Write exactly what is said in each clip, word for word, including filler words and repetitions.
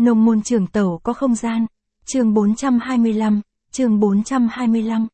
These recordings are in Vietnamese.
Nông môn trường tẩu có không gian. Chương bốn trăm hai mươi lăm, chương bốn trăm hai mươi lăm.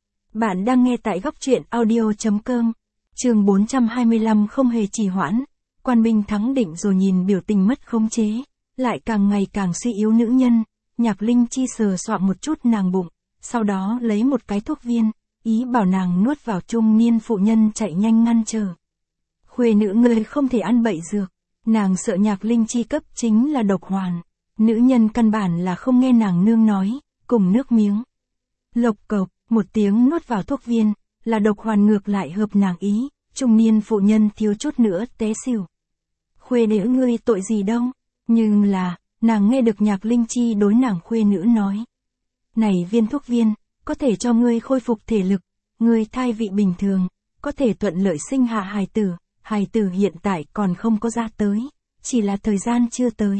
Bạn đang nghe tại góc truyện audio.com. Chương bốn trăm hai mươi lăm không hề trì hoãn. Quan binh thắng định rồi nhìn biểu tình mất khống chế, lại càng ngày càng suy yếu nữ nhân. Nhạc Linh Chi sờ soạng một chút nàng bụng, sau đó lấy một cái thuốc viên, ý bảo nàng nuốt vào. Trung niên phụ nhân chạy nhanh ngăn trở. Khuê nữ ngươi không thể ăn bậy dược, nàng sợ Nhạc Linh Chi cấp chính là độc hoàn. Nữ nhân căn bản là không nghe nàng nương nói, cùng nước miếng. Lộc cộc, một tiếng nuốt vào thuốc viên, là độc hoàn ngược lại hợp nàng ý, trung niên phụ nhân thiếu chút nữa té xỉu. Khuê nữ ngươi tội gì đâu, nhưng là, nàng nghe được Nhạc Linh Chi đối nàng khuê nữ nói. Này viên thuốc viên, có thể cho ngươi khôi phục thể lực, ngươi thai vị bình thường, có thể thuận lợi sinh hạ hài tử, hài tử hiện tại còn không có ra tới, chỉ là thời gian chưa tới.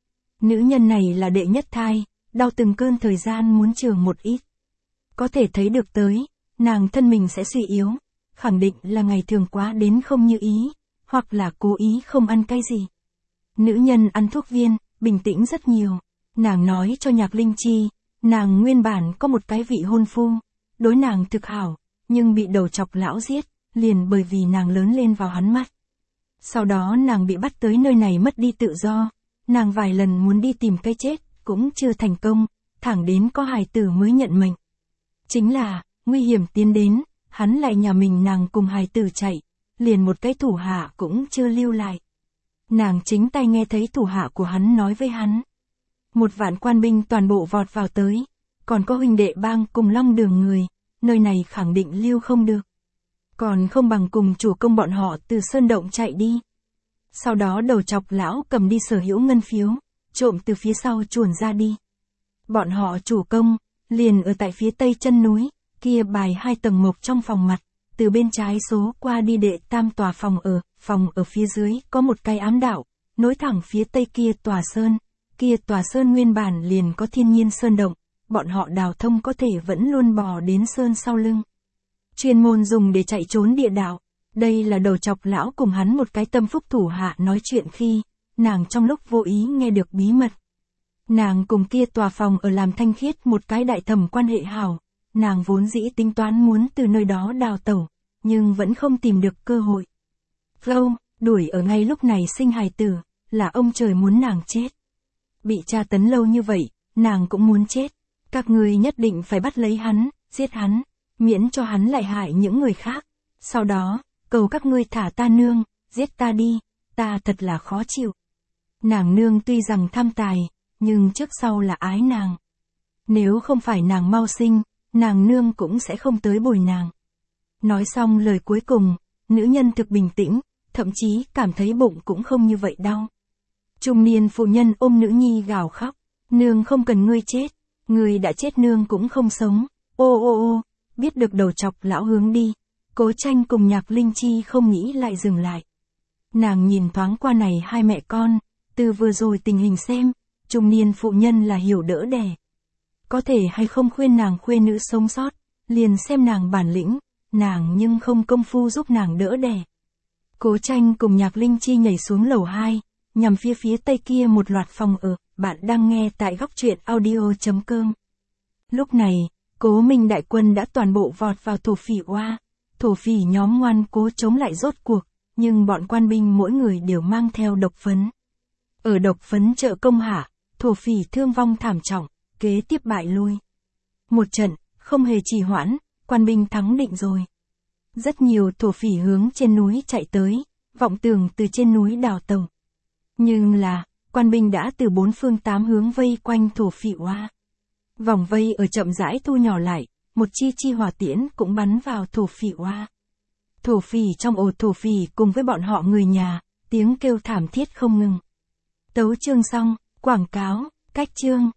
Nữ nhân này là đệ nhất thai, đau từng cơn thời gian muốn trường một ít. Có thể thấy được tới, nàng thân mình sẽ suy yếu, khẳng định là ngày thường quá đến không như ý, hoặc là cố ý không ăn cái gì. Nữ nhân ăn thuốc viên, bình tĩnh rất nhiều. Nàng nói cho Nhạc Linh Chi, nàng nguyên bản có một cái vị hôn phu, đối nàng thực hảo, nhưng bị đầu chọc lão giết, liền bởi vì nàng lớn lên vào hắn mắt. Sau đó nàng bị bắt tới nơi này mất đi tự do, nàng vài lần muốn đi tìm cái chết, cũng chưa thành công, thẳng đến có hài tử mới nhận mệnh. Chính là, nguy hiểm tiến đến, hắn lại nhà mình nàng cùng hài tử chạy, liền một cái thủ hạ cũng chưa lưu lại. Nàng chính tay nghe thấy thủ hạ của hắn nói với hắn. Một vạn quan binh toàn bộ vọt vào tới, còn có huynh đệ bang cùng long đường người, nơi này khẳng định lưu không được. Còn không bằng cùng chủ công bọn họ từ sơn động chạy đi. Sau đó đầu chọc lão cầm đi sở hữu ngân phiếu, trộm từ phía sau chuồn ra đi. Bọn họ chủ công, liền ở tại phía tây chân núi, kia bài hai tầng mộc trong phòng mặt, từ bên trái số qua đi đệ tam tòa phòng ở, phòng ở phía dưới có một cái ám đạo, nối thẳng phía tây kia tòa sơn, kia tòa sơn nguyên bản liền có thiên nhiên sơn động, bọn họ đào thông có thể vẫn luôn bò đến sơn sau lưng. Chuyên môn dùng để chạy trốn địa đạo. Đây là đầu chọc lão cùng hắn một cái tâm phúc thủ hạ nói chuyện khi, nàng trong lúc vô ý nghe được bí mật. Nàng cùng kia tòa phòng ở làm thanh khiết một cái đại thẩm quan hệ hảo, nàng vốn dĩ tính toán muốn từ nơi đó đào tẩu, nhưng vẫn không tìm được cơ hội. Flow, đuổi ở ngay lúc này sinh hài tử, là ông trời muốn nàng chết. Bị tra tấn lâu như vậy, nàng cũng muốn chết. Các người nhất định phải bắt lấy hắn, giết hắn, miễn cho hắn lại hại những người khác. Sau đó, cầu các ngươi thả ta nương, giết ta đi, ta thật là khó chịu. Nàng nương tuy rằng tham tài, nhưng trước sau là ái nàng. Nếu không phải nàng mau sinh, nàng nương cũng sẽ không tới bồi nàng. Nói xong lời cuối cùng, nữ nhân thực bình tĩnh, thậm chí cảm thấy bụng cũng không như vậy đau. Trung niên phụ nhân ôm nữ nhi gào khóc, nương không cần ngươi chết, ngươi đã chết nương cũng không sống, ô ô ô, biết được đầu chọc lão hướng đi. Cố Tranh cùng Nhạc Linh Chi không nghĩ lại dừng lại. Nàng nhìn thoáng qua này hai mẹ con, từ vừa rồi tình hình xem, trung niên phụ nhân là hiểu đỡ đẻ. Có thể hay không khuyên nàng khuê nữ sống sót, liền xem nàng bản lĩnh, nàng nhưng không công phu giúp nàng đỡ đẻ. Cố Tranh cùng Nhạc Linh Chi nhảy xuống lầu hai, nhằm phía phía tây kia một loạt phòng ở, bạn đang nghe tại góc truyện audio.com. Lúc này, Cố Minh đại quân đã toàn bộ vọt vào thổ phỉ oa. Thổ phỉ nhóm ngoan cố chống lại rốt cuộc, nhưng bọn quan binh mỗi người đều mang theo độc phấn. Ở độc phấn trợ công hạ, thổ phỉ thương vong thảm trọng, kế tiếp bại lui. Một trận, không hề trì hoãn, quan binh thắng định rồi. Rất nhiều thổ phỉ hướng trên núi chạy tới, vọng tưởng từ trên núi đào tẩu. Nhưng là, quan binh đã từ bốn phương tám hướng vây quanh thổ phỉ oa. Vòng vây ở chậm rãi thu nhỏ lại. Một chi chi hỏa tiễn cũng bắn vào thổ phỉ oa. Thổ phỉ trong ổ thổ phỉ cùng với bọn họ người nhà, tiếng kêu thảm thiết không ngừng. Tấu chương xong, quảng cáo, cách chương.